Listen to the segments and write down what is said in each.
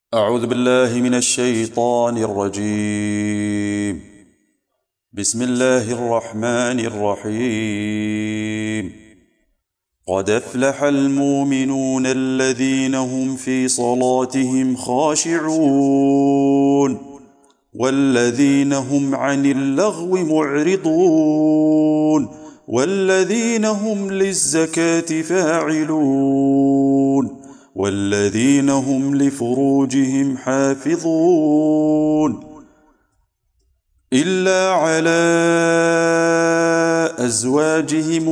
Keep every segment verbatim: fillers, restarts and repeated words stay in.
أعوذ بالله من الشيطان الرجيم. بسم الله الرحمن الرحيم. قد أفلح المؤمنون الذين هم في صلاتهم خاشعون والذين هم عن اللغو معرضون والذين هم للزكاة فاعلون والذين هم لفروجهم حافظون إلا على أزواجهم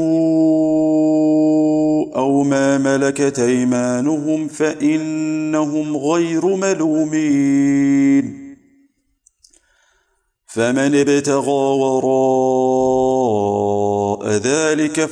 أو ما ملكت أيمانهم فإنهم غير ملومين. فمن ابتغى وراء ذلك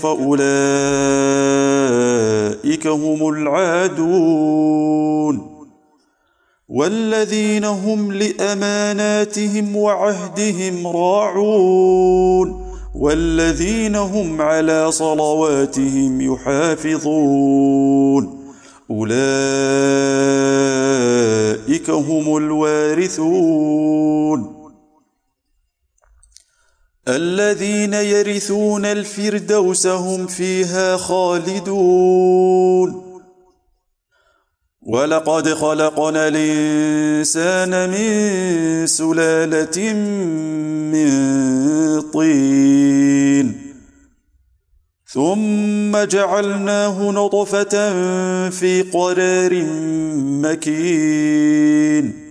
فأولئك هم العادون والذين هم لأماناتهم وعهدهم راعون والذين هم على صلواتهم يحافظون أولئك هم الوارثون الذين يرثون الفردوس هم فيها خالدون. ولقد خلقنا الإنسان من سلالة من طين ثم جعلناه نطفة في قرار مكين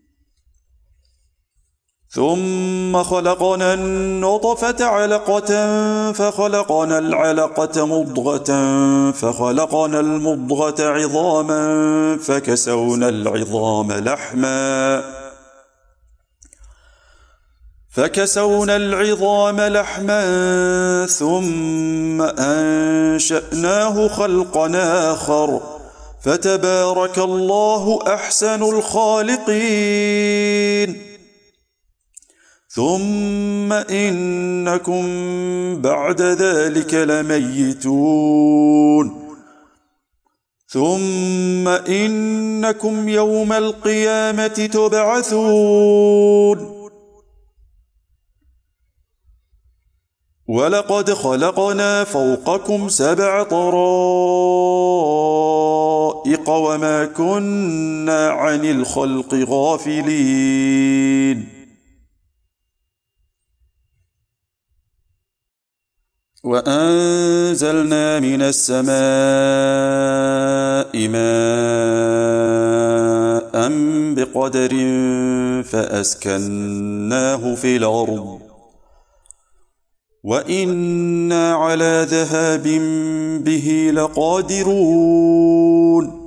ثم خلقنا النطفة علقة فخلقنا العلقة مضغة فخلقنا المضغة عظاما فكسونا العظام لحما فكسونا العظام لحما ثم أنشأناه خلقا آخر فتبارك الله أحسن الخالقين. ثم إنكم بعد ذلك لميتون ثم إنكم يوم القيامة تبعثون. ولقد خلقنا فوقكم سبع طرائق وما كنا عن الخلق غافلين. وأنزلنا من السماء ماء بقدر فأسكناه في الأرض وإنا على ذهاب به لقادرون.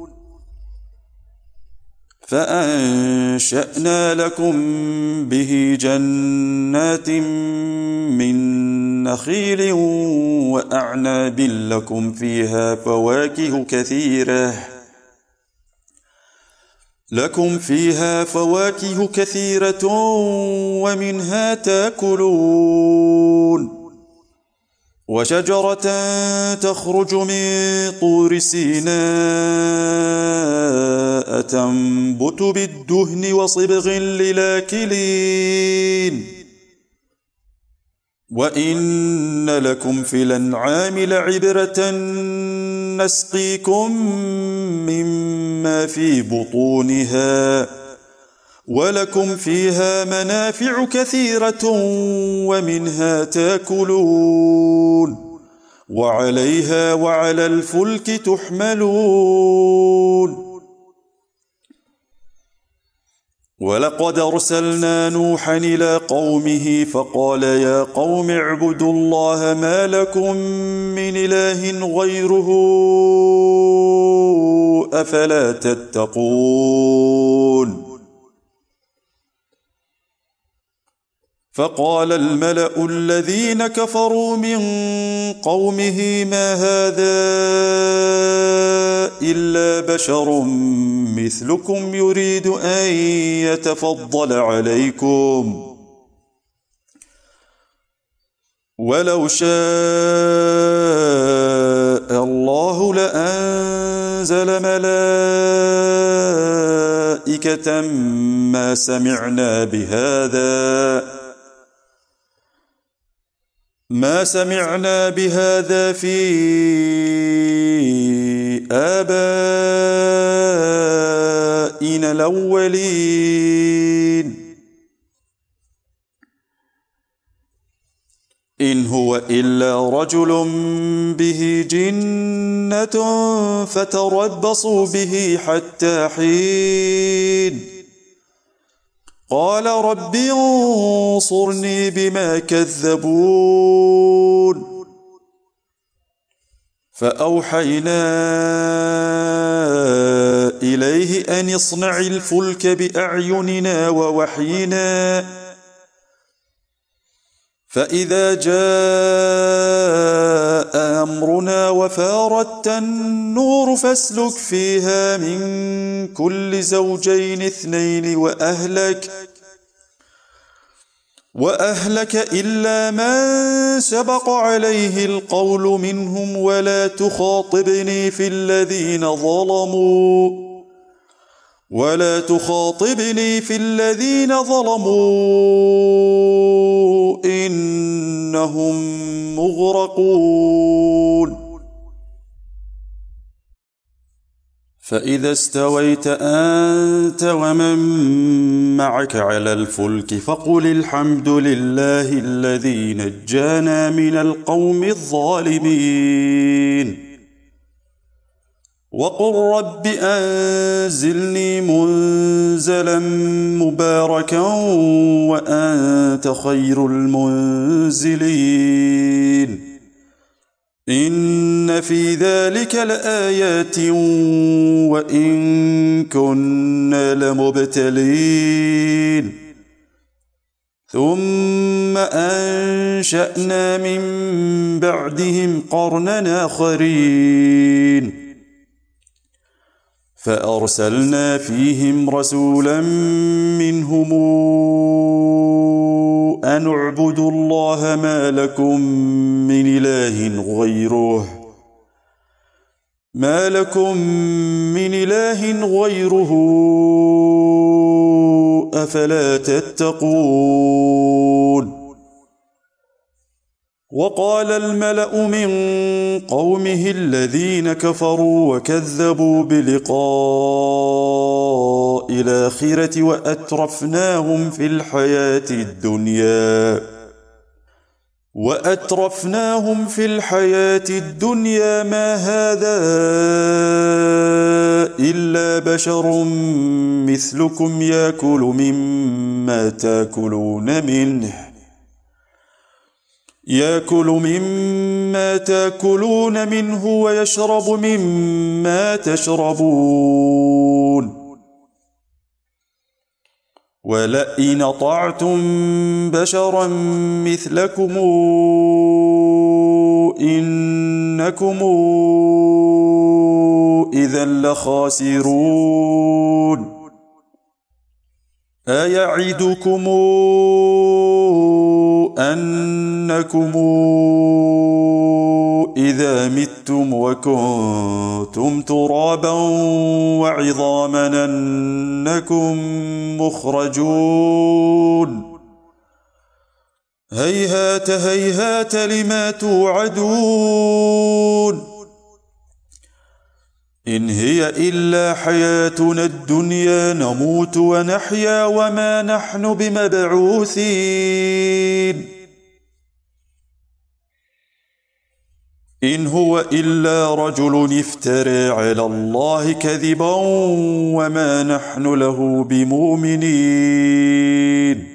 فأنشأنا لكم به جنات من نخيل وأعناب لكم فيها فواكه كثيرة لكم فيها فواكه كثيرة ومنها تأكلون. وشجرة تخرج من طور سيناء تنبت بالدهن وصبغ للآكلين. وإن لكم في الأنعام لعبرة نسقيكم مما في بطونها ولكم فيها منافع كثيرة ومنها تأكلون وعليها وعلى الفلك تحملون. ولقد أرسلنا نوحا إلى قومه فقال يا قوم اعبدوا الله ما لكم من إله غيره أفلا تتقون. فقال الملأ الذين كفروا من قومه ما هذا إلا بشر مثلكم يريد أن يتفضل عليكم ولو شاء الله لأنزل ملائكة ما سمعنا بهذا ما سمعنا بهذا في آبائنا الأولين إن هو إلا رجل به جنة فتربصوا به حتى حين قال رب انصرني بما كذبون فأوحينا إليه أن اصنع الفلك بأعيننا ووحينا فإذا جاء أمرنا وفارت النور فاسلك فيها من كل زوجين اثنين وأهلك وأهلك إلا من سبق عليه القول منهم ولا تخاطبني في الذين ظلموا ولا تخاطبني في الذين ظلموا إنهم مغرقون فإذا استويت أنت ومن معك على الفلك فقل الحمد لله الذي نجانا من القوم الظالمين وقل رب أنزلني منزلا مباركا وأنت خير المنزلين إن في ذلك لآيات وإن كنا لمبتلين ثم أنشأنا من بعدهم قرنا آخرين فأرسلنا فيهم رسولا منهم أن اعبدوا الله ما لكم من إله غيره ما لكم من إله غيره أفلا تتقون وقال الملأ من قومه الذين كفروا وكذبوا بلقاء الآخرة وأترفناهم في الحياة الدنيا وأترفناهم في الحياة الدنيا ما هذا إلا بشر مثلكم يأكل مما تأكلون منه يأكل مما تأكلون منه ويشرب مما تشربون ولئن أطعتم بشرا مثلكم إنكم إذا لخاسرون أيعدكم أنكم إذا متم وكنتم ترابا وعظاما أنكم مخرجون هيهات هيهات لما توعدون إن هي إلا حياتنا الدنيا نموت ونحيا وما نحن بمبعوثين إن هو إلا رجل افترى على الله كذبا وما نحن له بمؤمنين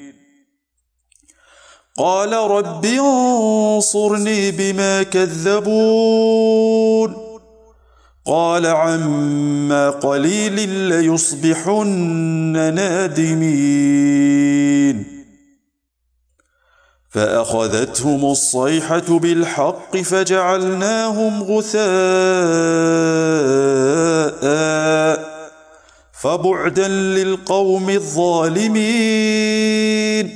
قال رب انصرني بما كذبون قال عما قليل ليصبحن نادمين فأخذتهم الصيحة بالحق فجعلناهم غثاء فبعدا للقوم الظالمين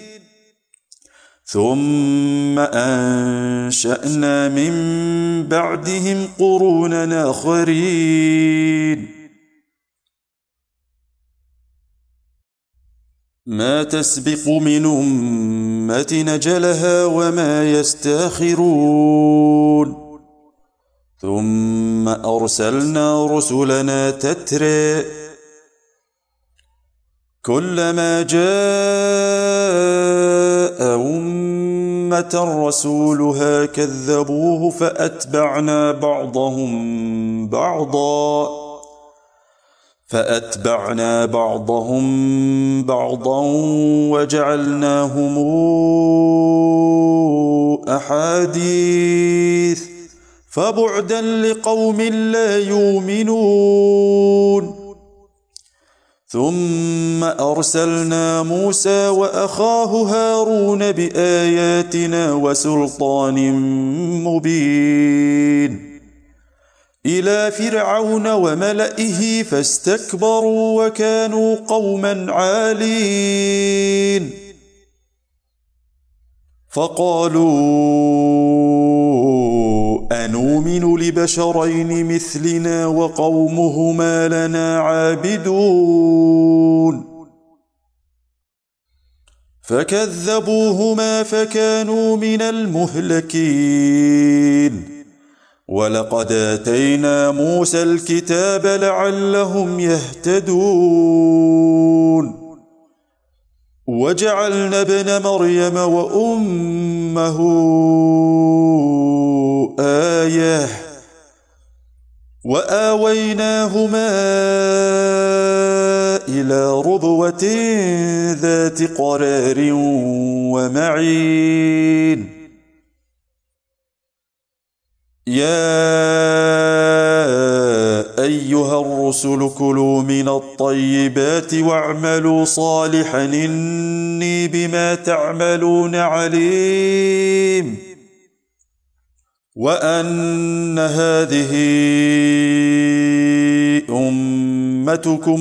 ثم أنشأنا من بعدهم قرونا آخرين ما تسبق من أمة أجلها وما يستاخرون ثم أرسلنا رسلنا تترى كلما جاء أمة رسولها كذبوه فأتبعنا بعضهم بعضا فأتبعنا بعضهم بعضا وجعلناهم أحاديث فبعدا لقوم لا يؤمنون ثم أرسلنا موسى وأخاه هارون بآياتنا وسلطان مبين إلى فرعون وملئه فاستكبروا وكانوا قوما عالين فقالوا أنؤمن لبشرين مثلنا وقومهما لنا عابدون فكذبوهما فكانوا من المهلكين ولقد آتينا موسى الكتاب لعلهم يهتدون وجعلنا ابن مريم وأمه آية وآويناهما إلى ربوة ذات قرار ومعين يا أيها الرسل كلوا من الطيبات واعملوا صالحا إني بما تعملون عليم وأن هذه أمتكم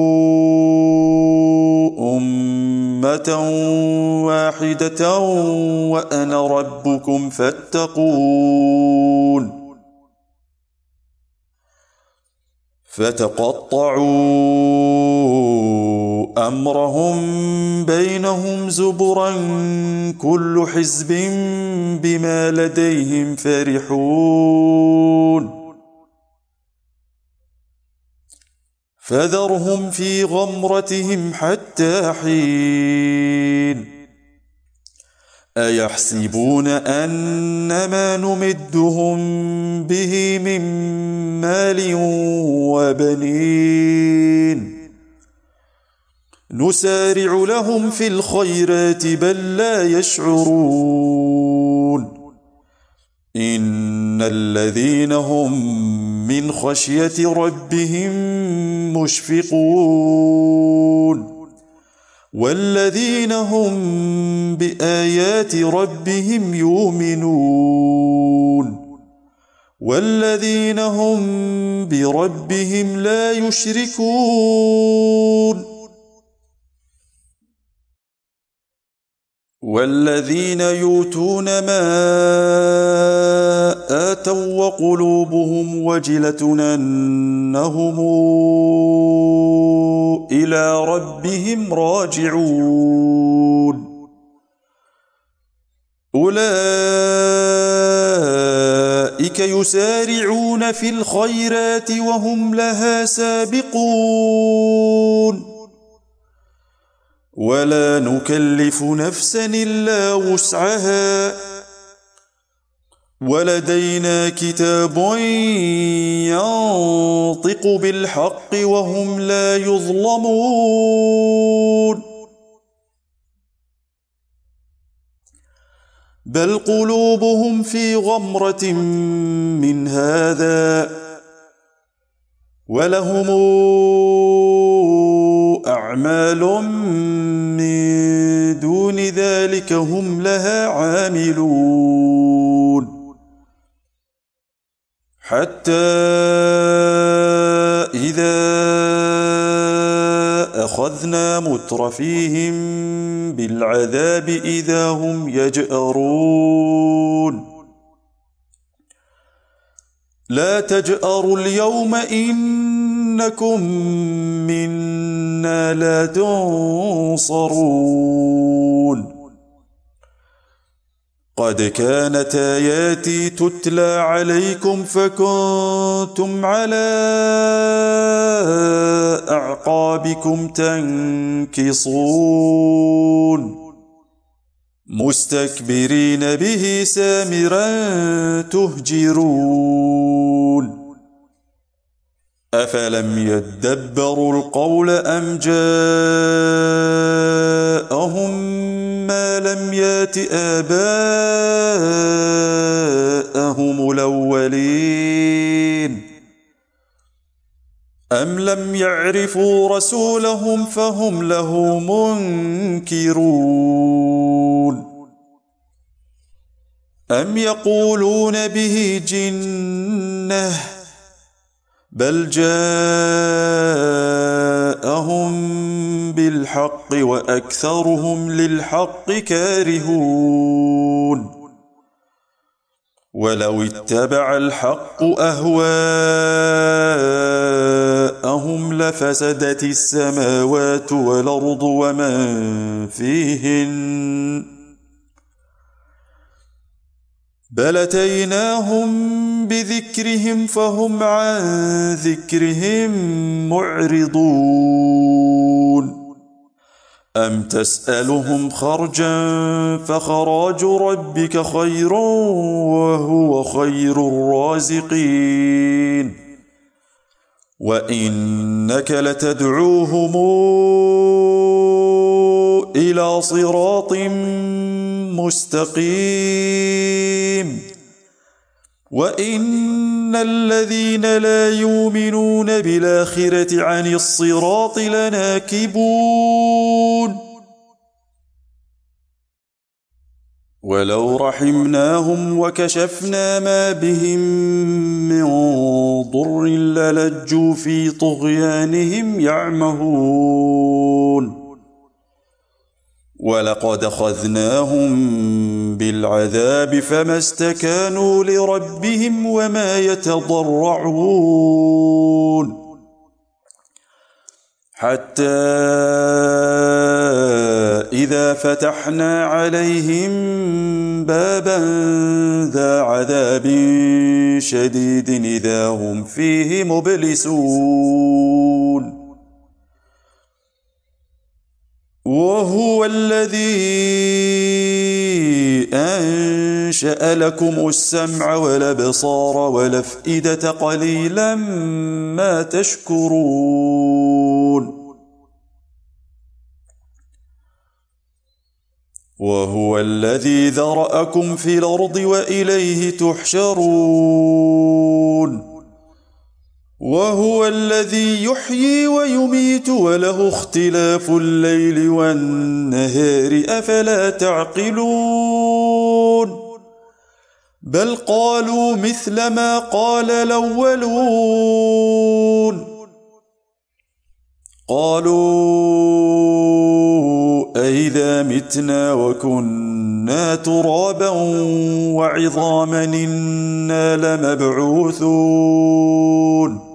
أمة واحدة وأنا ربكم فاتقون فتقطعوا أمرهم بينهم زبرا كل حزب بما لديهم فرحون فذرهم في غمرتهم حتى حين أيحسبون أنما نمدهم به من مال وبنين نسارع لهم في الخيرات بل لا يشعرون إن الذين هم من خشية ربهم مشفقون والذين هم بآيات ربهم يؤمنون والذين هم بربهم لا يشركون والذين يؤتون ما آتوا وقلوبهم وجلة أنهم إلى ربهم راجعون أولئك يسارعون في الخيرات وهم لها سابقون ولا نكلف نفسا إلا وسعها ولدينا كتاب ينطق بالحق وهم لا يظلمون بل قلوبهم في غمرة من هذا ولهم أعمال من دون ذلك هم لها عاملون حتى إذا أخذنا مترفيهم بالعذاب إذا هم يجأرون لا تجأروا اليوم إنكم منا أنا لا تنصرون قد كانت آياتي تتلى عليكم فكنتم على أعقابكم تنكصون مستكبرين به سامرا تهجرون أفلم يدبروا القول أم جاءهم ما لم يات آباءهم الأولين أم لم يعرفوا رسولهم فهم له منكرون أم يقولون به جنة بل جاءهم بالحق وأكثرهم للحق كارهون ولو اتبع الحق أهواءهم لفسدت السماوات والأرض ومن فيهن بل أتيناهم بذكرهم فهم عن ذكرهم معرضون أم تسألهم خرجا فخراج ربك خير وهو خير الرازقين وإنك لتدعوهم إلى صراط مستقيم وإن الذين لا يؤمنون بالآخرة عن الصراط لناكبون ولو رحمناهم وكشفنا ما بهم من ضر للجوا في طغيانهم يعمهون ولقد أخذناهم بالعذاب فما استكانوا لربهم وما يتضرعون حتى إذا فتحنا عليهم بابا ذا عذاب شديد إذا هم فيه مبلسون وهو الذي أنشأ لكم السمع والأبصار والأفئدة قليلا ما تشكرون وهو الذي ذرأكم في الأرض وإليه تحشرون وهو الذي يحيي ويميت وله اختلاف الليل والنهار أفلا تعقلون بل قالوا مثل ما قال الأولون قالوا أئذا متنا وكنا ترابا وعظاما إنا لمبعوثون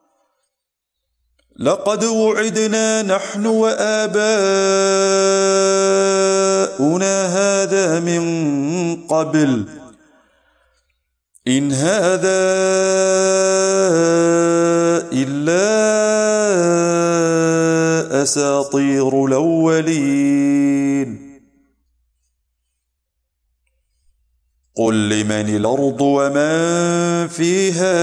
لقد وعدنا نحن وآباؤنا هذا من قبل إن هذا إلا أساطير الأولين قل لمن الأرض ومن فيها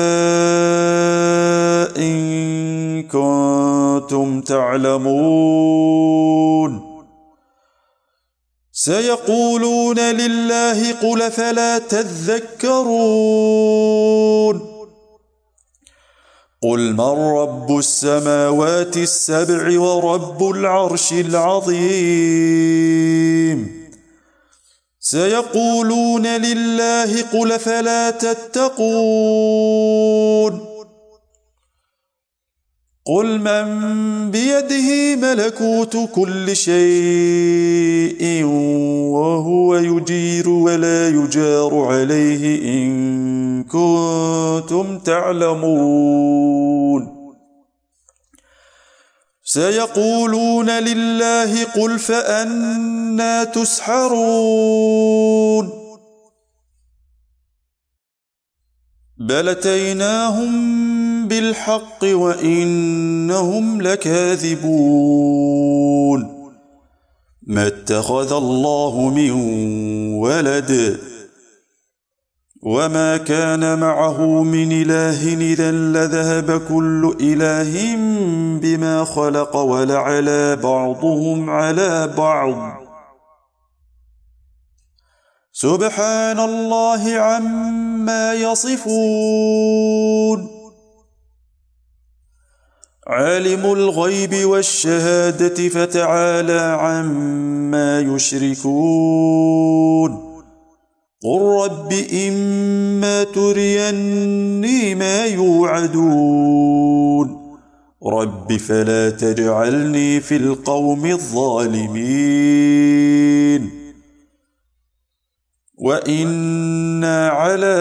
إن كنتم تعلمون سيقولون لله قل فلا تذكرون قل من رب السماوات السبع ورب العرش العظيم سيقولون لله قل فلا تتقون قل من بيده ملكوت كل شيء وهو يجير ولا يجار عليه إن كنتم تعلمون سيقولون لله قل فأنى تسحرون بل أتيناهم بالحق وإنهم لكاذبون ما اتخذ الله من ولد وما كان معه من إله إذا لذهب كل إله بما خلق ولعلى بعضهم على بعض سبحان الله عما يصفون عالم الغيب والشهادة فتعالى عما يشركون قل رب إما تريني ما يوعدون رب فلا تجعلني في القوم الظالمين وإنا على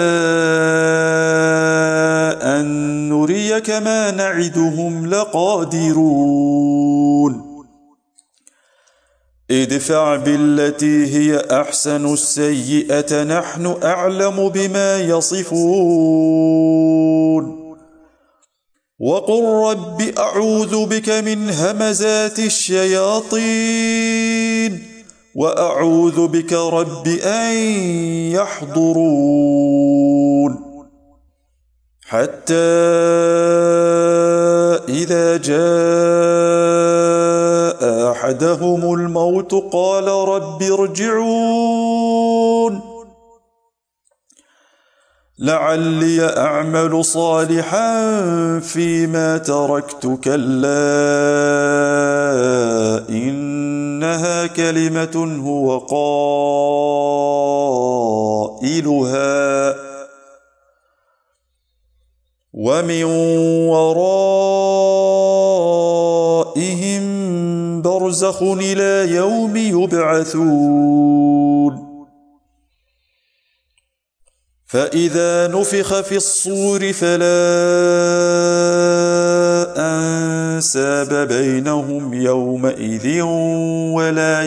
أن نريك ما نعدهم لقادرون ادفع بالتي هي أحسن السيئة نحن أعلم بما يصفون وقل رب أعوذ بك من همزات الشياطين وأعوذ بك رب أن يحضرون حتى إذا جاء أحدهم الموت قال رب ارجعون لعلي أعمل صالحا فيما تركت كلا إنها كلمة هو قائلها ومن ورائهم برزخ إلى يوم يبعثون فإذا نفخ في الصور فلا أنساب بينهم يومئذ ولا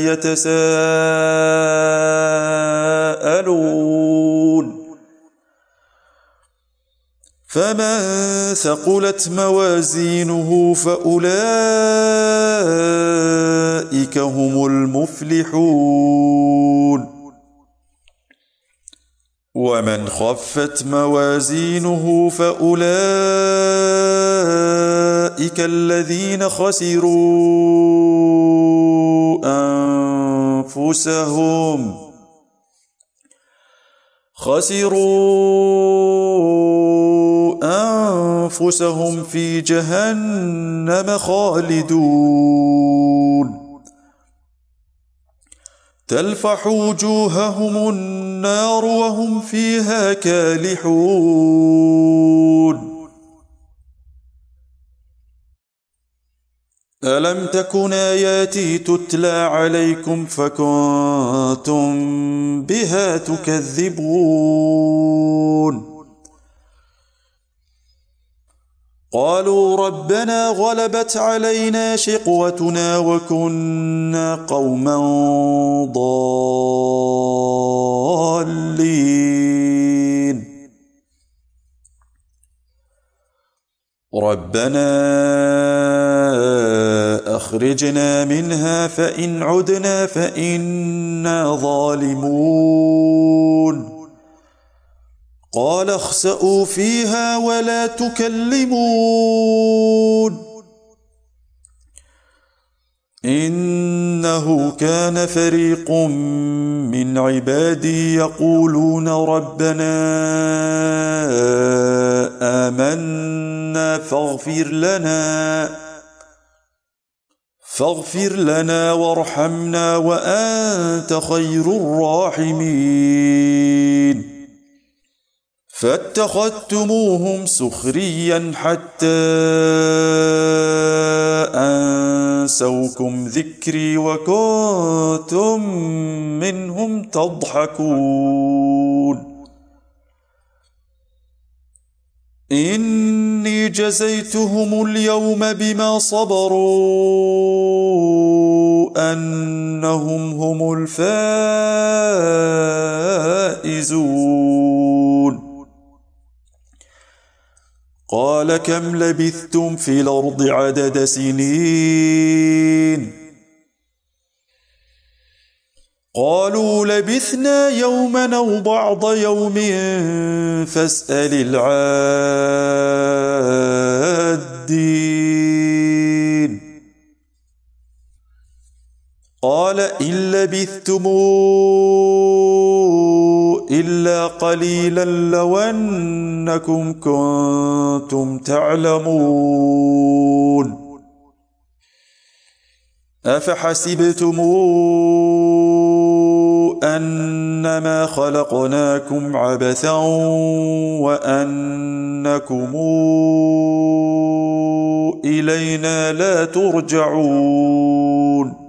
يتساءلون فمن ثقلت موازينه فأولئك هم المفلحون ومن خفت موازينه فأولئك الذين خسروا أنفسهم خسروا أنفسهم في جهنم خالدون تلفح وجوههم النار وهم فيها كالحون ألم تكن آياتي تتلى عليكم فكنتم بها تكذبون قالوا ربنا غلبت علينا شقوتنا وكنا قوما ضالين ربنا أخرجنا منها فإن عدنا فإنا ظالمون قال اخسئوا فيها ولا تكلمون إنه كان فريق من عبادي يقولون ربنا آمنا فاغفر لنا فاغفر لنا وارحمنا وأنت خير الراحمين فاتخذتموهم سخريا حتى أنسوكم ذكري وكنتم منهم تضحكون إني جزيتهم اليوم بما صبروا أنهم هم الفائزون قال كم لبثتم في الأرض عدد سنين قالوا لبثنا يوما أو بعض يوم فاسأل العادين قال إن لبثتم إلا قليلا لو أنكم كنتم تعلمون أفحسبتم أنما خلقناكم عبثا وأنكم إلينا لا ترجعون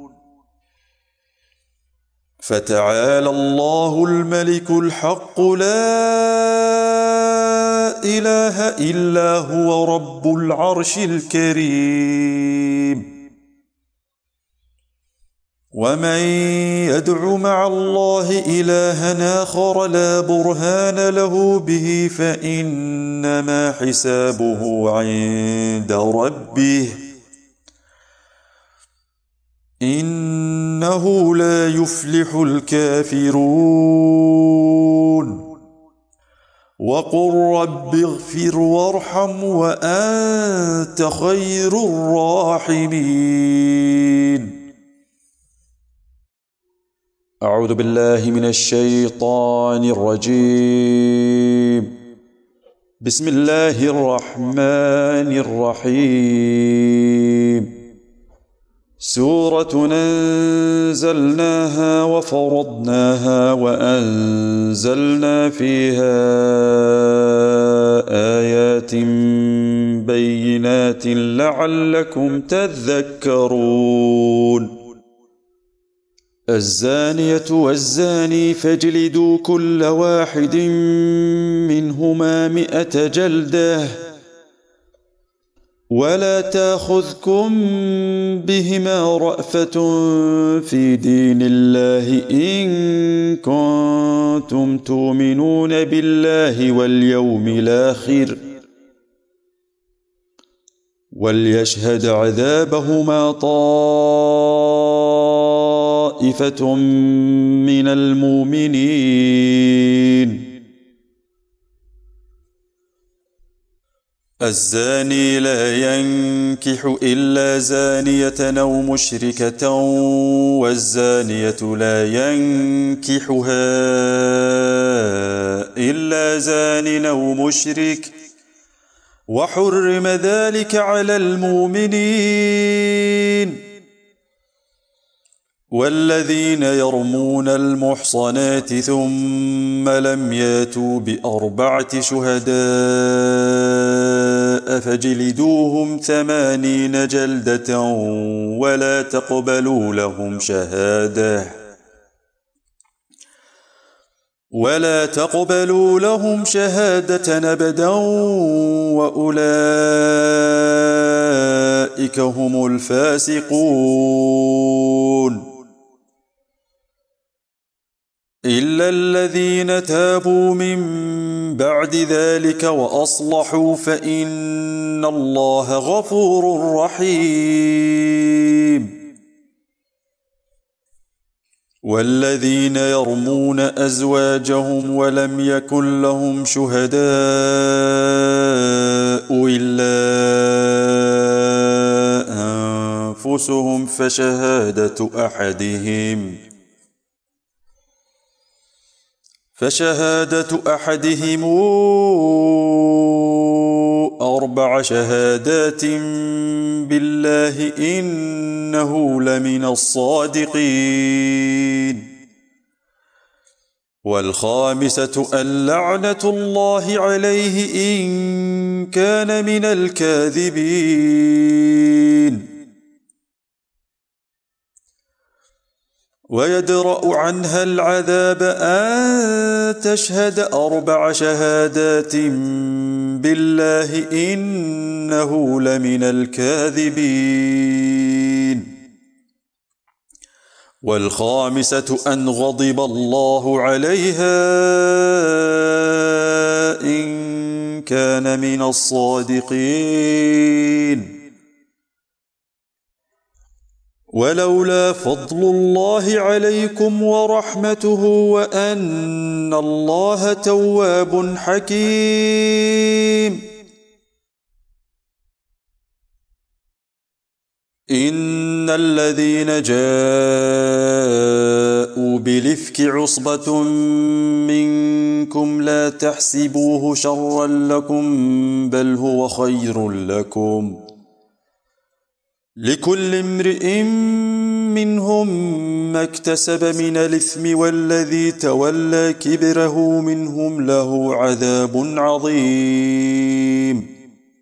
فتعالى الله الملك الحق لا إله إلا هو رب العرش الكريم ومن يدع مع الله إلها آخر لا برهان له به فإنما حسابه عند ربه إنه لا يفلح الكافرون وقل رب اغفر وارحم وأنت خير الراحمين. أعوذ بالله من الشيطان الرجيم. بسم الله الرحمن الرحيم. سورة أنزلناها وفرضناها وأنزلنا فيها آيات بينات لعلكم تذكرون. الزانية والزاني فاجلدوا كل واحد منهما مئة جلدة ولا تأخذكم بهما رأفة في دين الله إن كنتم تؤمنون بالله واليوم الآخر وليشهد عذابهما طائفة من المؤمنين. الزاني لا ينكح إلا زانية أو مشركة والزانية لا ينكحها إلا زان أو مشرك وحرم ذلك على المؤمنين. والذين يرمون المحصنات ثم لم ياتوا بأربعة شهداء فاجلدوهم ثمانين جلدة ولا تقبلوا لهم شهادة ولا تقبلوا لهم شهادة أبدا وأولئك هم الفاسقون. إلا الذين تابوا من بعد ذلك وأصلحوا فإن الله غفور رحيم. والذين يرمون أزواجهم ولم يكن لهم شهداء إلا أنفسهم فشهادة أحدهم فشهادة أحدهم أربع شهادات بالله إنه لمن الصادقين. والخامسة اللعنة الله عليه إن كان من الكاذبين. ويدرأ عنها العذاب أن تشهد أربع شهادات بالله إنه لمن الكاذبين. والخامسة أن غضب الله عليها إن كان من الصادقين. ولولا فضل الله عليكم ورحمته وأن الله تواب حكيم. إن الذين جاءوا بالإفك عصبة منكم لا تحسبوه شرا لكم بل هو خير لكم، لكل امرئ منهم ما اكتسب من الإثم والذي تولى كبره منهم له عذاب عظيم.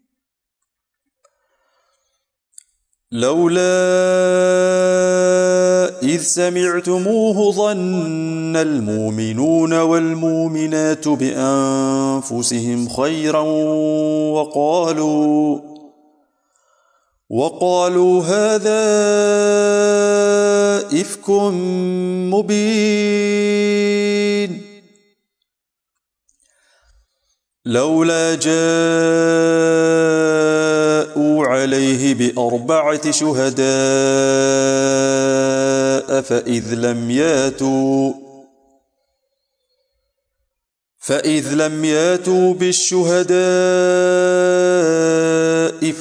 لولا إذ سمعتموه ظن المؤمنون والمؤمنات بأنفسهم خيرا وقالوا وقالوا هذا إفك مبين. لولا جاءوا عليه بأربعة شهداء فإذ لم ياتوا فإذ لم ياتوا بالشهداء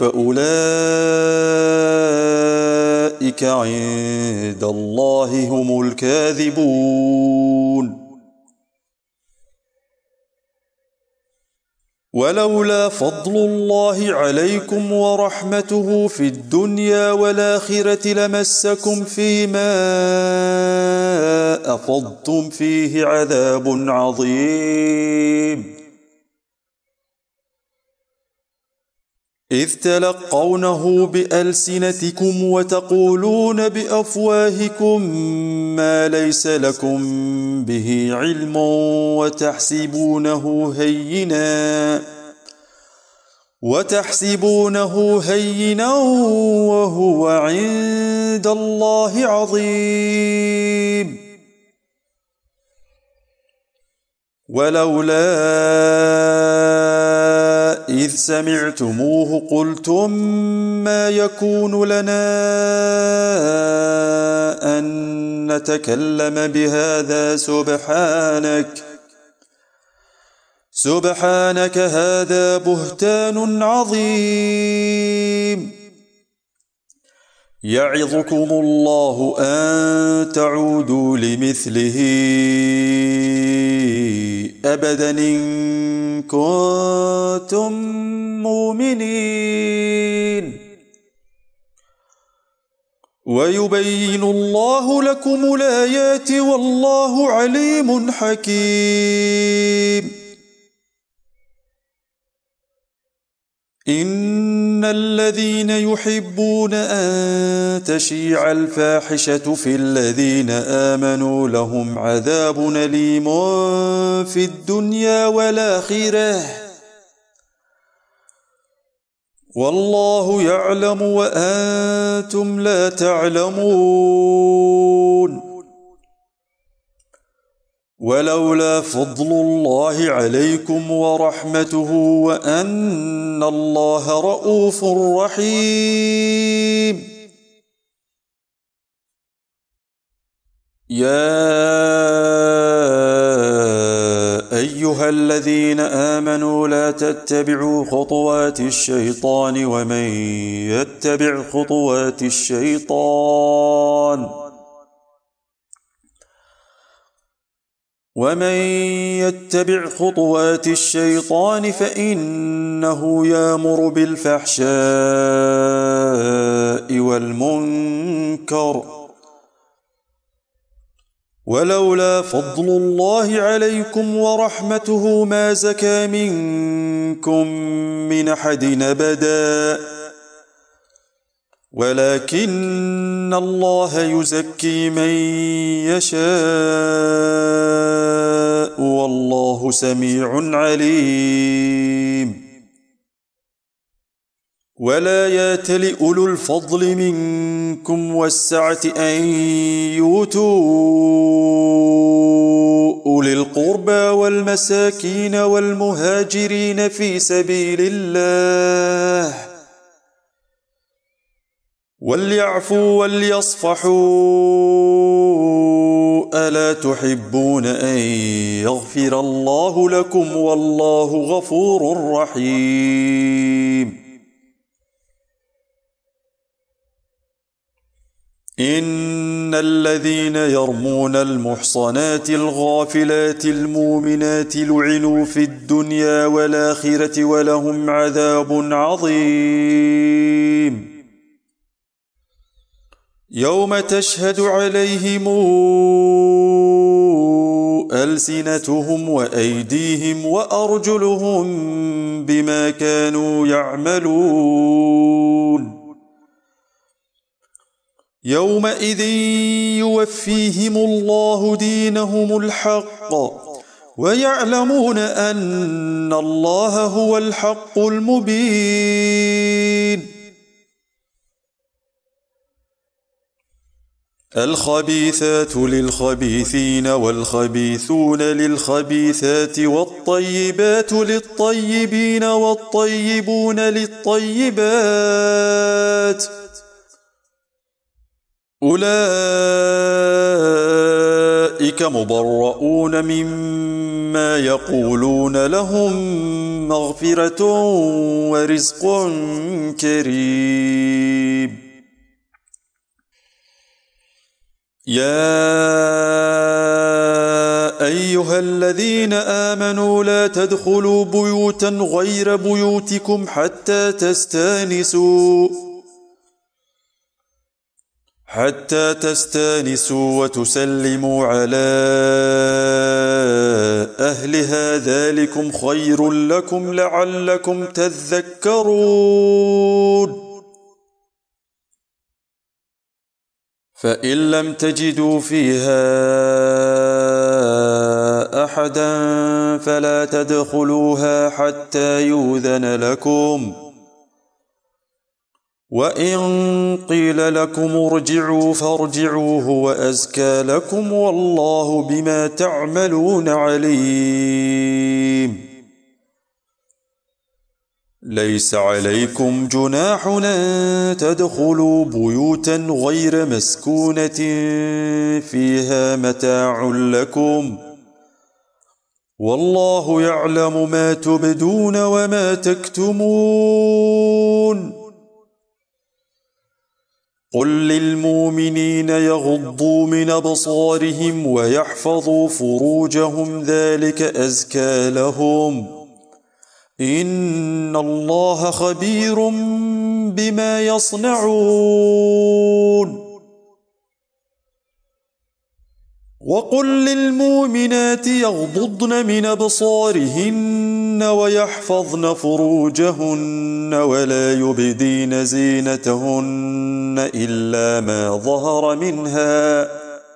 فأولئك عند الله هم الكاذبون. ولولا فضل الله عليكم ورحمته في الدنيا والآخرة لمسكم فيما أفضتم فيه عذاب عظيم. إذ تلقونه بألسنتكم وتقولون بأفواهكم ما ليس لكم به علم وتحسبونه هينا وتحسبونه هينا وهو عند الله عظيم. ولولا إذ سمعتموه قلتم ما يكون لنا أن نتكلم بهذا سبحانك سبحانك هذا بهتان عظيم. يعظكم الله أن تعودوا لمثله أبدا إن كنتم مؤمنين. ويبين الله لكم الآيات والله عليم حكيم. إن الذين يحبون أن تشيع الفاحشة في الذين آمنوا لهم عذاب أليم في الدنيا والآخرة والله يعلم وأنتم لا تعلمون. ولولا فضل الله عليكم ورحمته وأن الله رؤوف رحيم. يا أيها الذين آمنوا لا تتبعوا خطوات الشيطان ومن يتبع خطوات الشيطان ومن يتبع خطوات الشيطان فإنه يأمر بالفحشاء والمنكر. ولولا فضل الله عليكم ورحمته ما زكى منكم من أحد أبدا ولكن الله يزكي من يشاء والله سميع عليم. ولا يأتل أولو الفضل منكم والسعة أن يؤتوا أولي القربى والمساكين والمهاجرين في سبيل الله وليعفوا وليصفحوا ألا تحبون أن يغفر الله لكم والله غفور رحيم. إن الذين يرمون المحصنات الغافلات المؤمنات لعنوا في الدنيا والآخرة ولهم عذاب عظيم. يوم تشهد عليهم ألسنتهم وأيديهم وأرجلهم بما كانوا يعملون. يومئذ يوفيهم الله دينهم الحق ويعلمون أن الله هو الحق المبين. الخبيثات للخبيثين والخبيثون للخبيثات والطيبات للطيبين والطيبون للطيبات أولئك مبرؤون مما يقولون لهم مغفرة ورزق كريم. يا أيها الذين آمنوا لا تدخلوا بيوتا غير بيوتكم حتى تستانسوا حتى تستانسوا وتسلموا على أهلها ذلكم خير لكم لعلكم تذكرون. فإن لم تجدوا فيها أحدا فلا تدخلوها حتى يؤذن لكم وإن قيل لكم ارجعوا فارجعوا هو أزكى لكم والله بما تعملون عليم. ليس عليكم جناح أن تدخلوا بيوتا غير مسكونة فيها متاع لكم والله يعلم ما تبدون وما تكتمون. قل للمؤمنين يغضوا من أبصارهم ويحفظوا فروجهم ذلك أزكى لهم إن الله خبير بما يصنعون. وقل للمؤمنات يغضضن من أبصارهن ويحفظن فروجهن ولا يبدين زينتهن إلا ما ظهر منها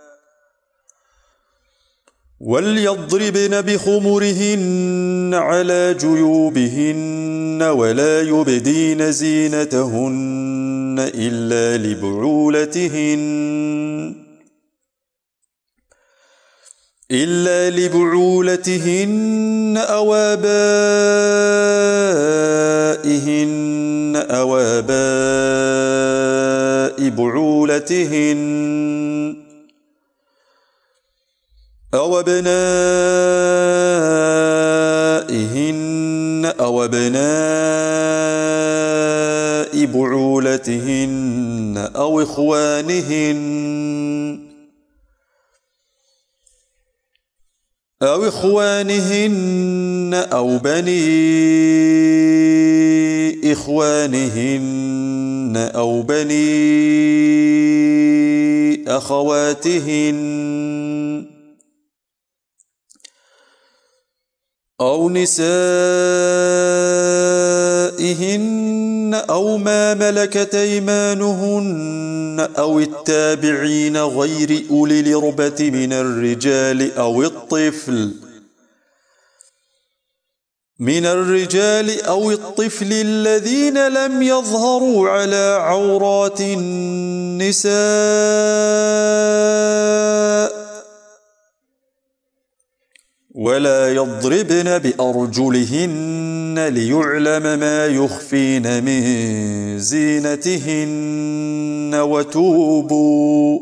وليضربن بخمرهن على جيوبهن ولا يبدين زينتهن إلا لبعولتهن إلا لبعولتهن أو آبائهن أو آباء بعولتهن أو أبنائهن أو أبناء بعولتهن أو إخوانهن أو إخوانهن أو بني إخوانهن أو بني أخواتهن أو نسائهن أو ما ملكت أيمانهن أو التابعين غير أولي الإربة من الرجال أو الطفل من الرجال أو الطفل الذين لم يظهروا على عورات النساء ولا يضربن بأرجلهن ليعلم ما يخفين من زينتهن وتوبوا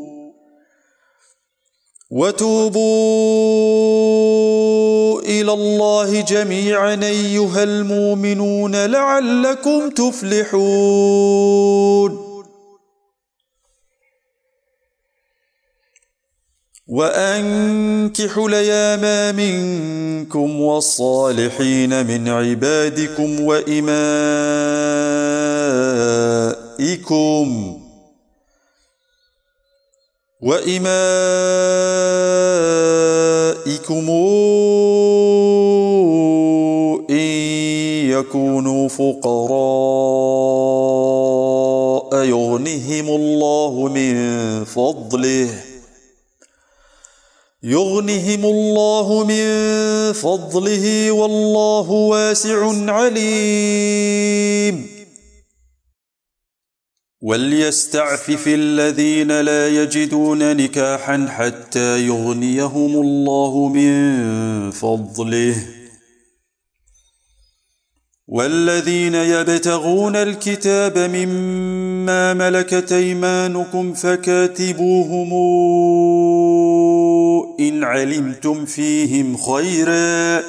وتوبوا إلى الله جميعا أيها المؤمنون لعلكم تفلحون وأنكحوا الأيام منكم والصالحين من عبادكم وإمائكم وإمائكم إن يكونوا فقراء يغنهم الله من فضله يغنهم الله من فضله والله واسع عليم وليستعفف الذين لا يجدون نكاحا حتى يغنيهم الله من فضله والذين يبتغون الكتاب مما ملكت أيمانكم فكاتبوهم إن علمتم فيهم خيرا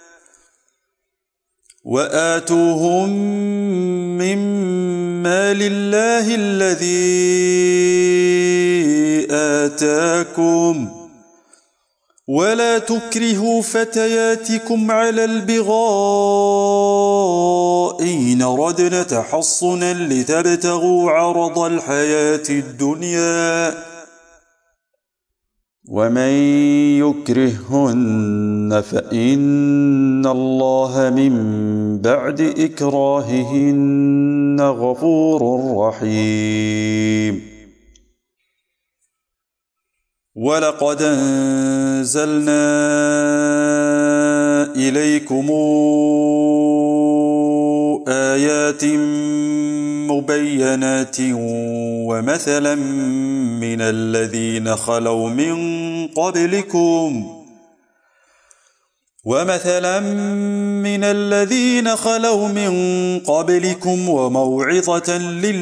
وآتوهم مما لله الذي آتاكم ولا تكرهوا فتياتكم على البغاء إن ردن تحصنا لتبتغوا عرض الحياة الدنيا ومن يكرههن فإن الله من بعد إكراههن غفور رحيم ولقد أنزلنا إليكم آيات مبينات ومثلا من الذين خلوا من قبلكم ومثلا من الذين خلوا من قبلكم وموعظة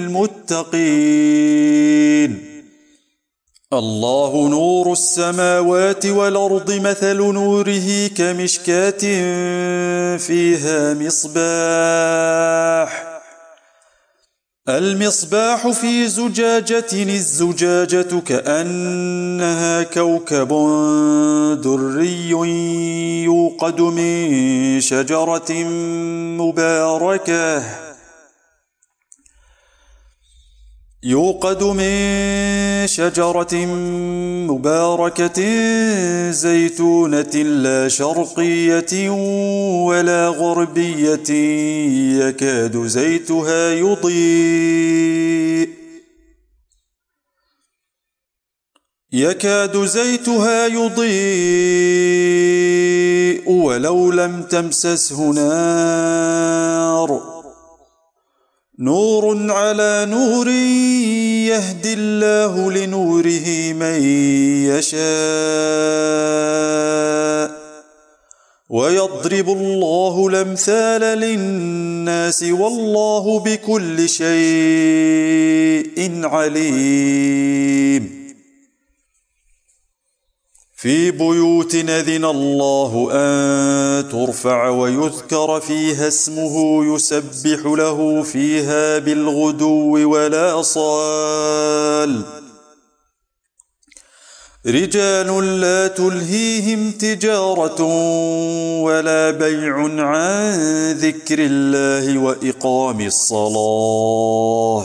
للمتقين الله نور السماوات والأرض مثل نوره كمشكاة فيها مصباح المصباح في زجاجة الزجاجة كأنها كوكب دري يوقد من شجرة مباركة يوقد من شجرة مباركة زيتونة لا شرقية ولا غربية يكاد زيتها يضيء يكاد زيتها يضيء ولو لم تمسسه نار نور على نور يهدي الله لنوره من يشاء ويضرب الله الأمثال للناس والله بكل شيء عليم في بيوت أذن الله أن ترفع ويذكر فيها اسمه يسبح له فيها بالغدو والآصال رجال لا تلهيهم تجارة ولا بيع عن ذكر الله وإقام الصلاة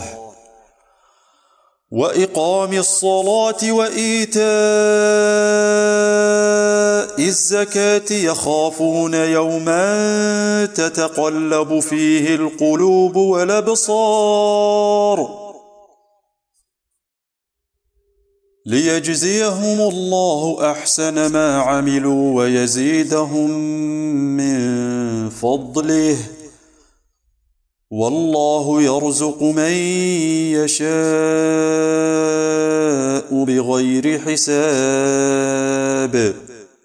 وإقام الصلاة وإيتاء الزكاة يخافون يوما تتقلب فيه القلوب والأبصار ليجزيهم الله أحسن ما عملوا ويزيدهم من فضله والله يرزق من يشاء بغير حساب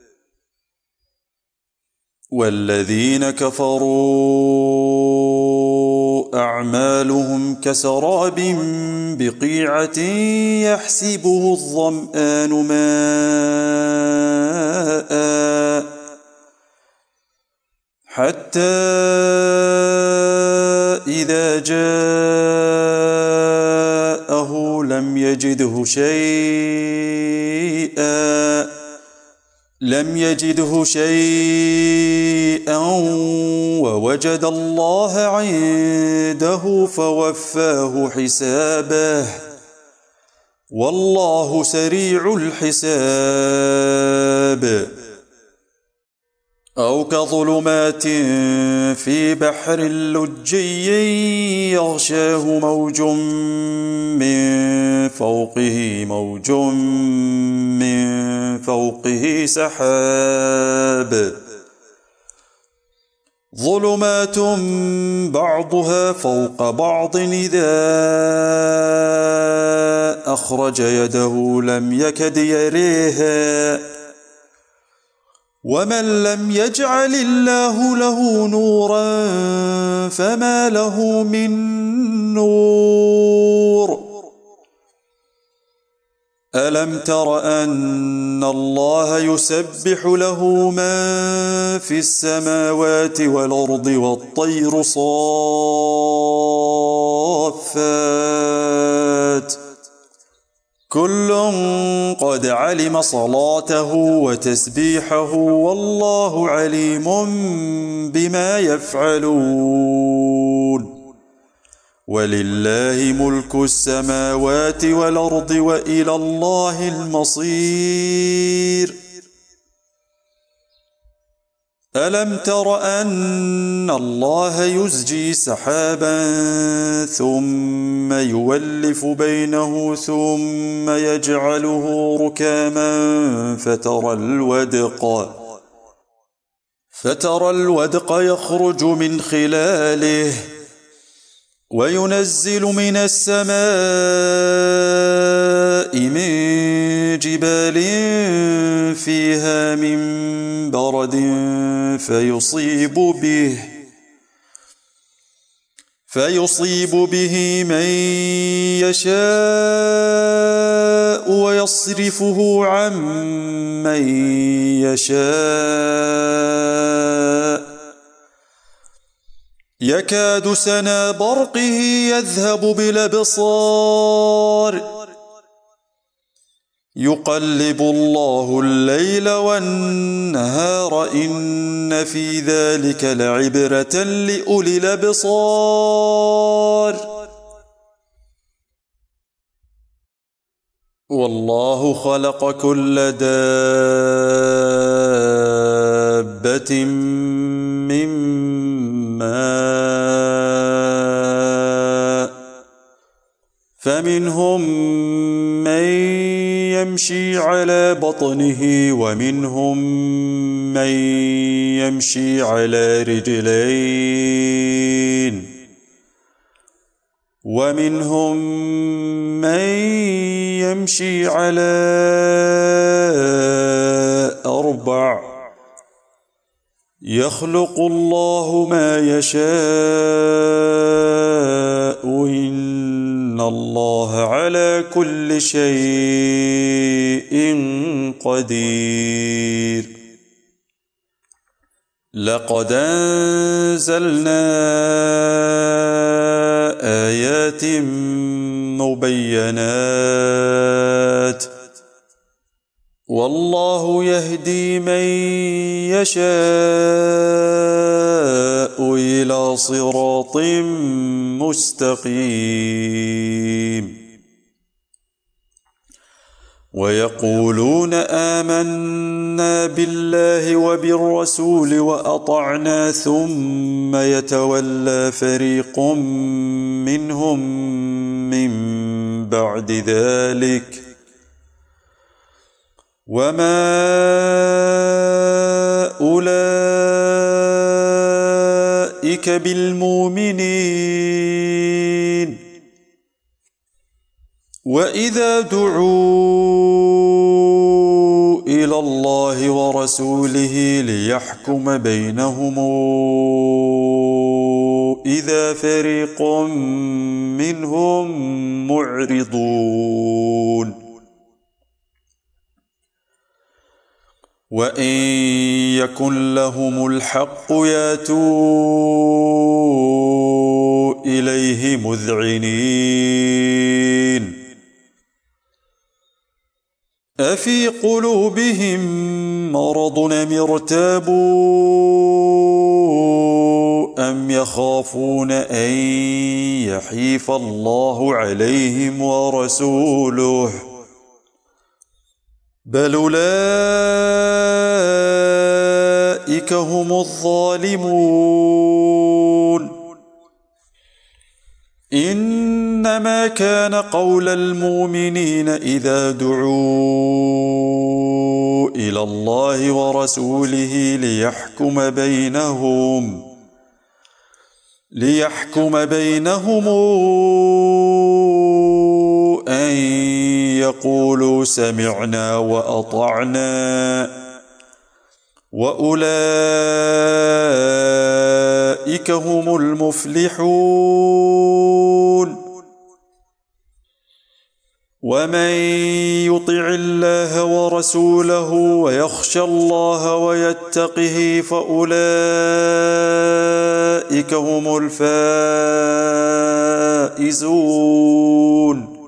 والذين كفروا أعمالهم كسراب بقيعة يحسبه الظمآن ماءً حتى إذا جاءه لم يجده شيئا لم يجده شيئا ووجد الله عنده فوفاه حسابه والله سريع الحساب أو كظلمات في بحر لجي يغشاه موج من فوقه موج من فوقه سحاب ظلمات بعضها فوق بعض إذا أخرج يده لم يكد يريها ومن لم يجعل الله له نورا فما له من نور ألم تر أن الله يسبح له من في السماوات والأرض والطير صافات كل قد علم صلاته وتسبيحه والله عليم بما يفعلون ولله ملك السماوات والأرض وإلى الله المصير ألم تر أن الله يزجي سحابا ثم يولف بينه ثم يجعله ركاما فترى الودق فترى الودق يخرج من خلاله وينزل من السماء من جبال فيها من برد فيصيب به فيصيب به من يشاء ويصرفه عن من يشاء يكاد سنا برقه يذهب بالأبصار يقلب الله الليل والنهار إن في ذلك لعبرة لأولي الأبصار والله خلق كل دابة من ماء فمنهم من يمشي على بطنه ومنهم من يمشي على رجلين ومنهم من يمشي على أربع يخلق الله ما يشاء إن الله على كل شيء قدير لقد أنزلنا آيات مبينات والله يهدي من يشاء إلى صراط مستقيم ويقولون آمنا بالله وبالرسول وأطعنا ثم يتولى فريق منهم من بعد ذلك وما أولئك بالمؤمنين وإذا دعوا إلى الله ورسوله ليحكم بينهم إذا فريق منهم معرضون وإن يكن لهم الحق يأتوا إليه مذعنين أفي قلوبهم مرض أم ارتابوا أم يخافون أن يحيف الله عليهم ورسوله بل أولئك هم الظالمون إنما كان قول المؤمنين إذا دعوا إلى الله ورسوله ليحكم بينهم ليحكم بينهم أن يقولوا سمعنا وأطعنا وأولئك هم المفلحون ومن يطع الله ورسوله ويخشى الله ويتقه فأولئك هم الفائزون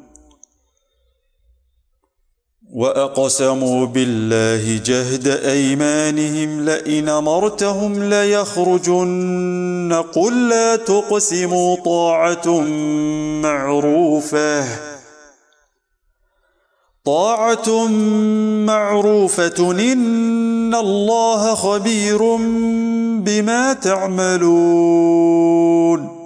وأقسموا بالله جهد أيمانهم لئن أمرتهم ليخرجن قل لا تقسموا طاعة معروفة طاعة معروفة إن الله خبير بما تعملون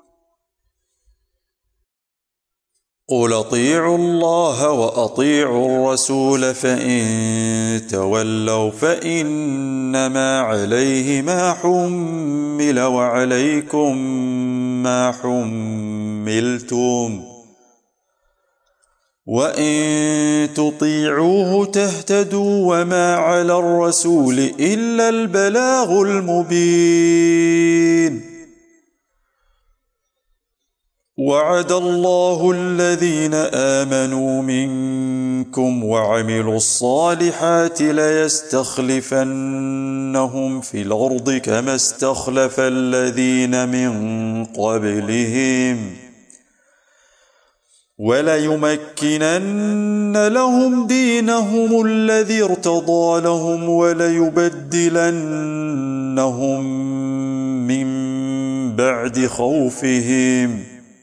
قل اطيعوا الله وأطيعوا الرسول فإن تولوا فإنما عليه ما حمل وعليكم ما حملتم وإن تطيعوه تهتدوا وما على الرسول إلا البلاغ المبين وعد الله الذين آمنوا منكم وعملوا الصالحات ليستخلفنهم في الأرض كما استخلف الذين من قبلهم وليمكنن لهم دينهم الذي ارتضى لهم وليبدلنهم من بعد خوفهم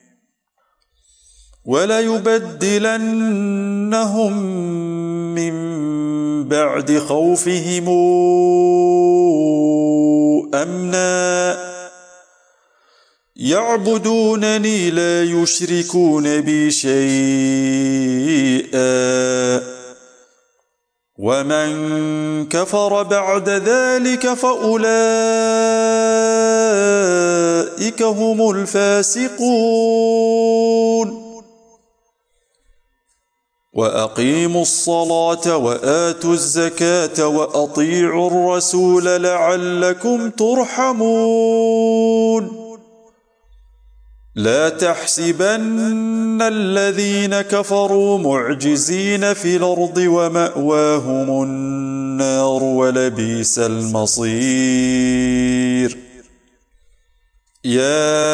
وليبدلنهم من بعد خوفهم أمنا يعبدونني لا يشركون بي شيئا ومن كفر بعد ذلك فأولئك هم الفاسقون وأقيموا الصلاة وآتوا الزكاة وأطيعوا الرسول لعلكم ترحمون لا تحسبن الذين كفروا معجزين في الأرض ومأواهم النار ولبئس المصير يا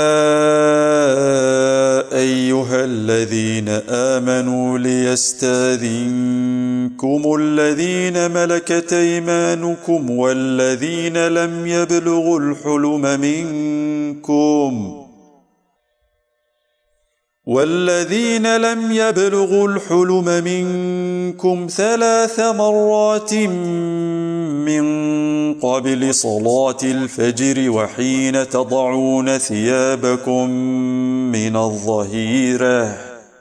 أيها الذين آمنوا ليستاذنكم الذين ملكت أيمانكم والذين لم يبلغوا الحلم منكم والذين لم يبلغوا الحلم منكم ثلاث مرات من قبل صلاة الفجر وحين تضعون ثيابكم من الظهيرة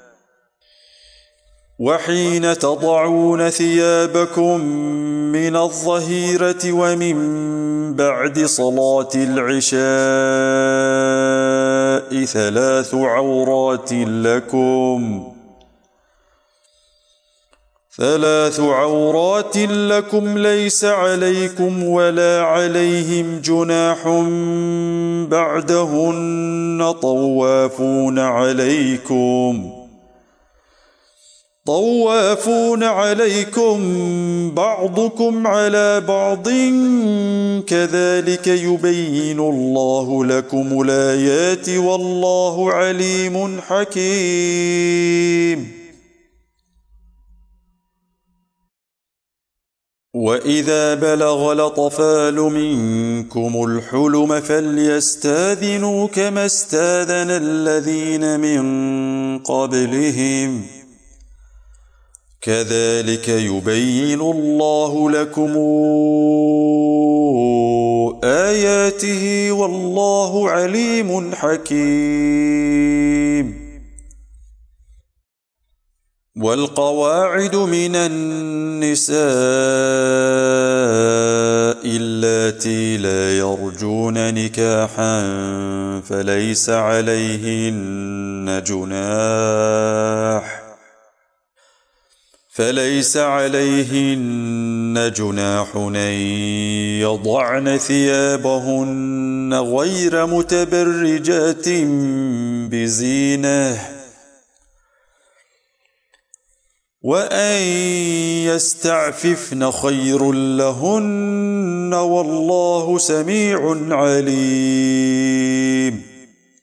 وحين تضعون ثيابكم من الظهيرة ومن بعد صلاة العشاء ثلاث عورات لكم ثلاث عورات لكم ليس عليكم ولا عليهم جناح بعدهن طوافون عليكم طوافون عليكم بعضكم على بعض كذلك يبين الله لكم الآيات والله عليم حكيم. وإذا بلغ الأطفال منكم الحلم فليستاذنوا كما استاذن الذين من قبلهم كذلك يبين الله لكم آياته والله عليم حكيم. والقواعد من النساء اللاتي لا يرجون نكاحا فليس عليهن جناح فليس عليهن جناح أن يضعن ثيابهن غير متبرجات بزينة وأن يستعففن خير لهن والله سميع عليم.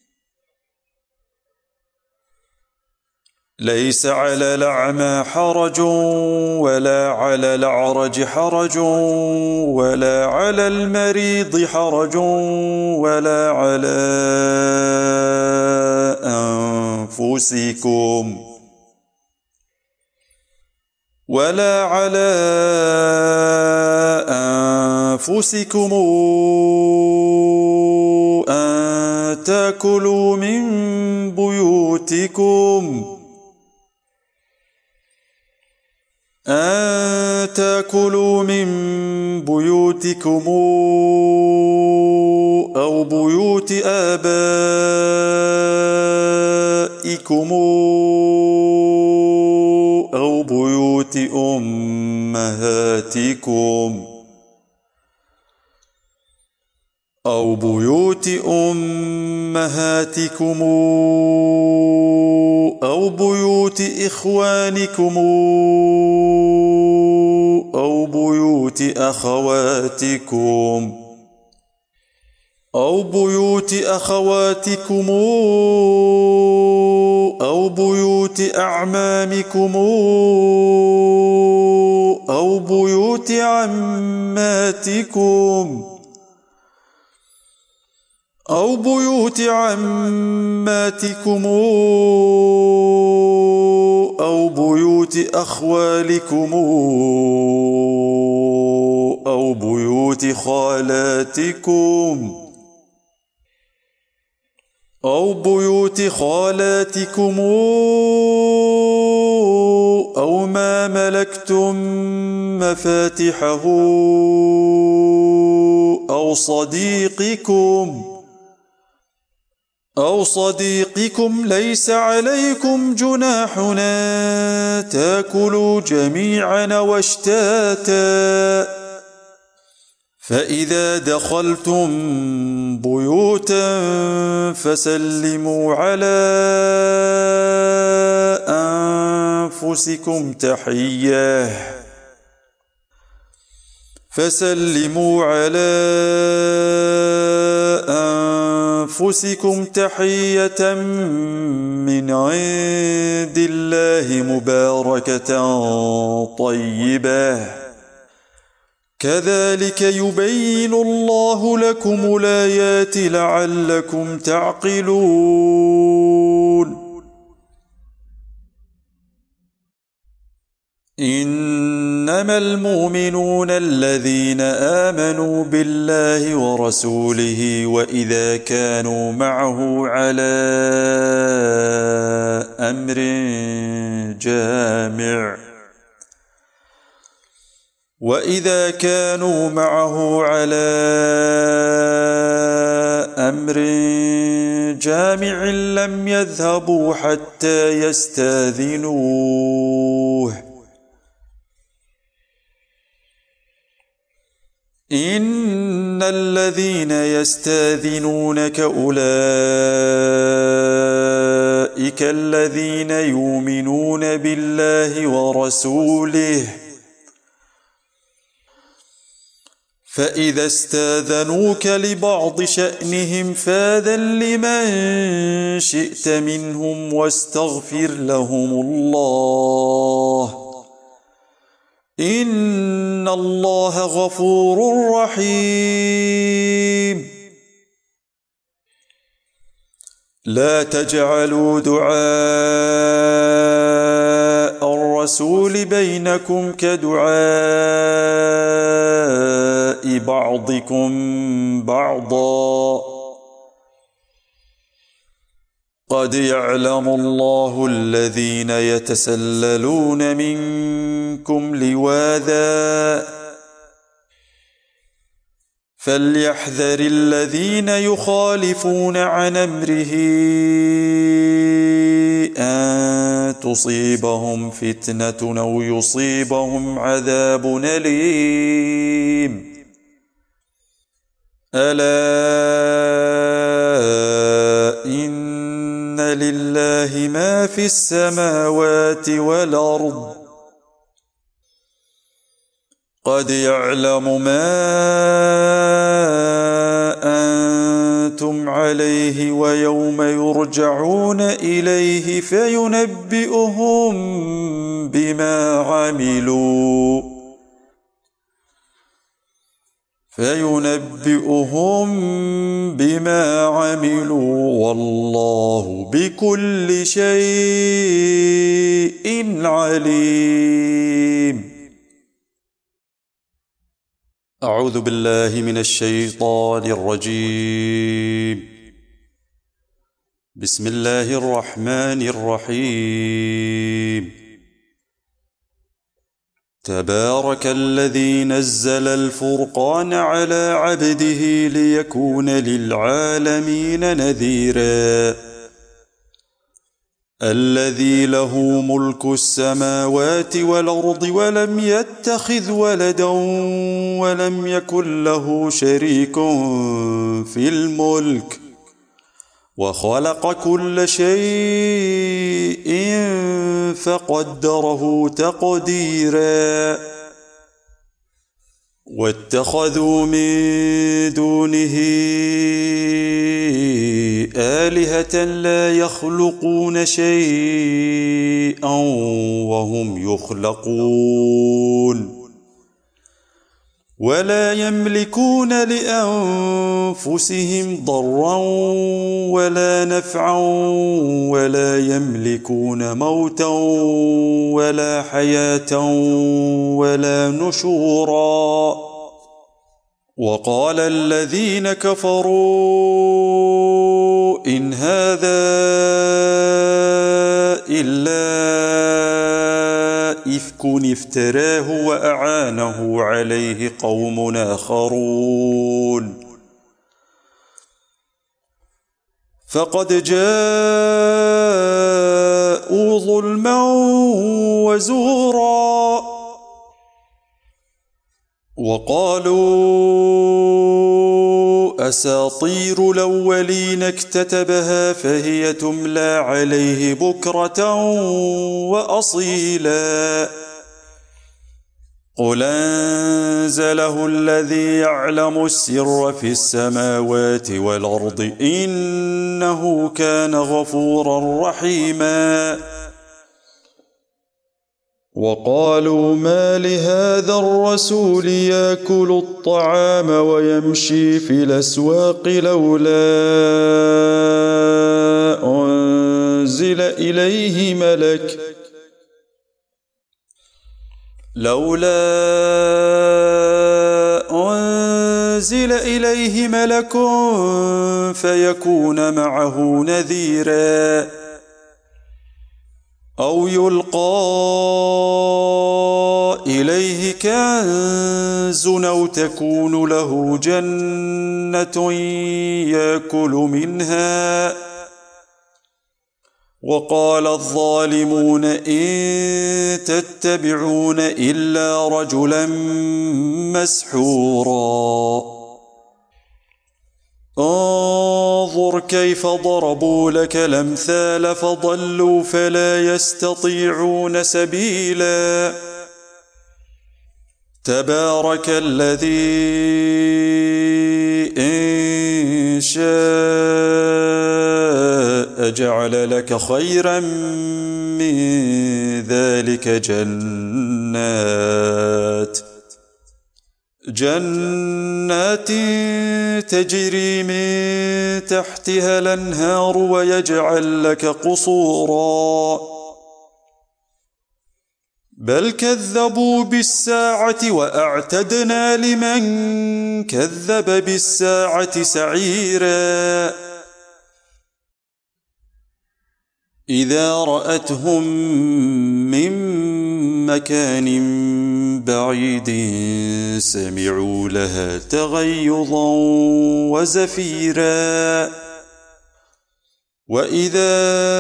ليس على الأعمى حرج ولا على الأعرج حرج ولا على المريض حرج ولا على أنفسكم ولا على أنفسكم أن تأكلوا من بيوتكم أن تأكلوا من بيوتكم أو بيوت آبائكم أو بيوت أمهاتكم أو بيوت أمهاتكم أو بيوت إخوانكم أو بيوت أخواتكم أو بيوت أخواتكم أو بيوت أعمامكم أو بيوت عماتكم أو بيوت عماتكم أو بيوت أخوالكم أو بيوت خالاتكم أو بيوت خالاتكم أو ما ملكتم مفاتحه أو صديقكم أو صديقكم ليس عليكم جناح أن تأكلوا جميعا واشتاتا فإذا دخلتم بيوتا فسلموا على أنفسكم تحية فسلموا على أنفسكم تحية من عند الله مباركة طيبة كذلك يبين الله لكم الآيات لعلكم تعقلون إنما المؤمنون الذين آمنوا بالله ورسوله وإذا كانوا معه على أمر جامع وإذا كانوا معه على أمر جامع لم يذهبوا حتى يستاذنوه إن الذين يستاذنونك أولئك الذين يؤمنون بالله ورسوله فإذا استاذنوك لبعض شأنهم فاذن لمن شئت منهم واستغفر لهم الله إن الله غفور رحيم لا تجعلوا دعاء الرسول بينكم كدعاء بعضكم بعضا قد يعلم الله الذين يتسللون منكم لواذا فليحذر الذين يخالفون عن أمره أن تصيبهم فتنة أو يصيبهم عذاب أليم ألا إن لله ما في السماوات والأرض قد يعلم ما أنتم عليه ويوم يرجعون إليه فينبئهم بما عملوا فينبئهم بما عملوا والله بكل شيء عليم. أعوذ بالله من الشيطان الرجيم. بسم الله الرحمن الرحيم. تبارك الذي نزل الفرقان على عبده ليكون للعالمين نذيرا الذي له ملك السماوات والأرض ولم يتخذ ولدا ولم يكن له شريك في الملك وخلق كل شيء فقدره تقديرا واتخذوا من دونه آلهة لا يخلقون شيئا وهم يخلقون ولا يملكون لأنفسهم ضرا ولا نفعا ولا يملكون موتا ولا حياة ولا نشورا وقال الذين كفروا إن هذا إلا إفك افتراه وأعانه عليه قوم آخرون فقد جاءوا ظلما وزورا وقالوا أساطير الأولين اكتتبها فهي تملى عليه بكرة وأصيلا قل أنزله الذي يعلم السر في السماوات والأرض إنه كان غفورا رحيما وقالوا ما لهذا الرسول يأكل الطعام ويمشي في الأسواق لولا أنزل إليه ملك لولا أنزل إليه ملك فيكون معه نذيرا أو يلقى إليه كنز أو تكون له جنة يأكل منها وقال الظالمون إن تتبعون إلا رجلا مسحورا انظر كيف ضربوا لك الأمثال فضلوا فلا يستطيعون سبيلا تبارك الذي إن شاء جعل لك خيرا من ذلك جنات جنات تجري من تحتها الأنهار ويجعل لك قصورا بل كذبوا بالساعة وأعتدنا لمن كذب بالساعة سعيرا إذا رأتهم من مكان بعيد سمعوا لها تغيظا وزفيرا وإذا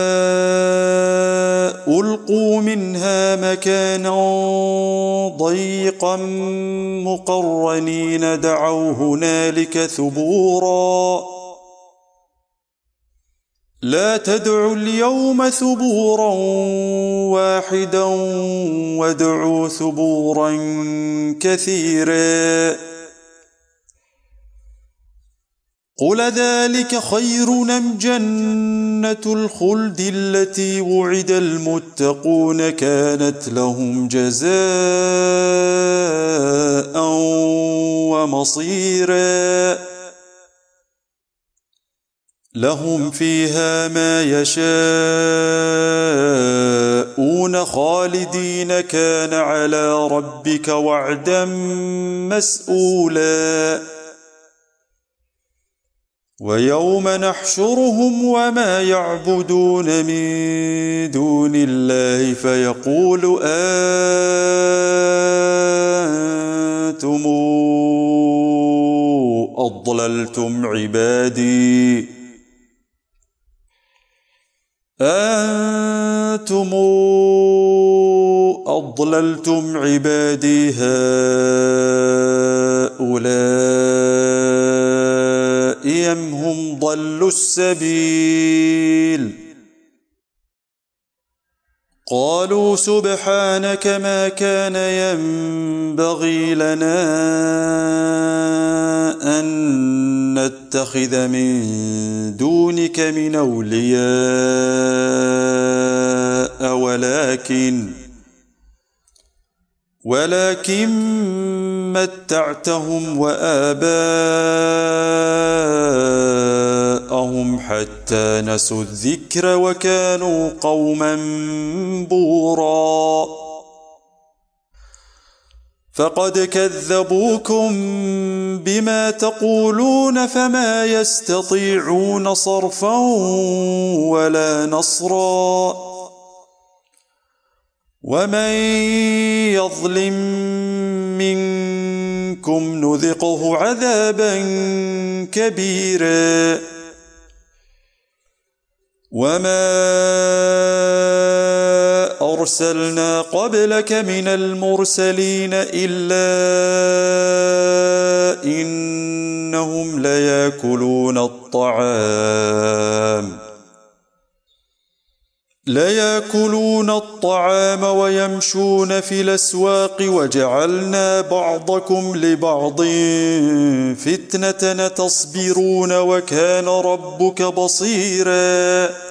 ألقوا منها مكانا ضيقا مقرنين دعوا هنالك ثبورا لا تدعوا اليوم ثبورا واحدا وادعوا ثبورا كثيرا قل ذلك خير أم جنة الخلد التي وعد المتقون كانت لهم جزاء ومصيرا لهم فيها ما يشاءون خالدين كان على ربك وعدا مسئولا ويوم نحشرهم وما يعبدون من دون الله فيقول أنتم أضللتم عبادي أنتم أضللتم عبادي هؤلاء أم هم ضلوا السبيل قالوا سبحانك ما كان ينبغي لنا أن نتخذ من دونك من أولياء ولكن ولكن متعتهم وآباءهم حتى نسوا الذكر وكانوا قوما بورا فقد كذبوكم بما تقولون فما يستطيعون صرفا ولا نصرا ومن يظلم منكم نذقه عذابا كبيرا وما أرسلنا قبلك من المرسلين إلا إنهم ليأكلون الطعام ليأكلون الطعام ويمشون في الأسواق وجعلنا بعضكم لبعض فتنة تصبرون وكان ربك بصيراً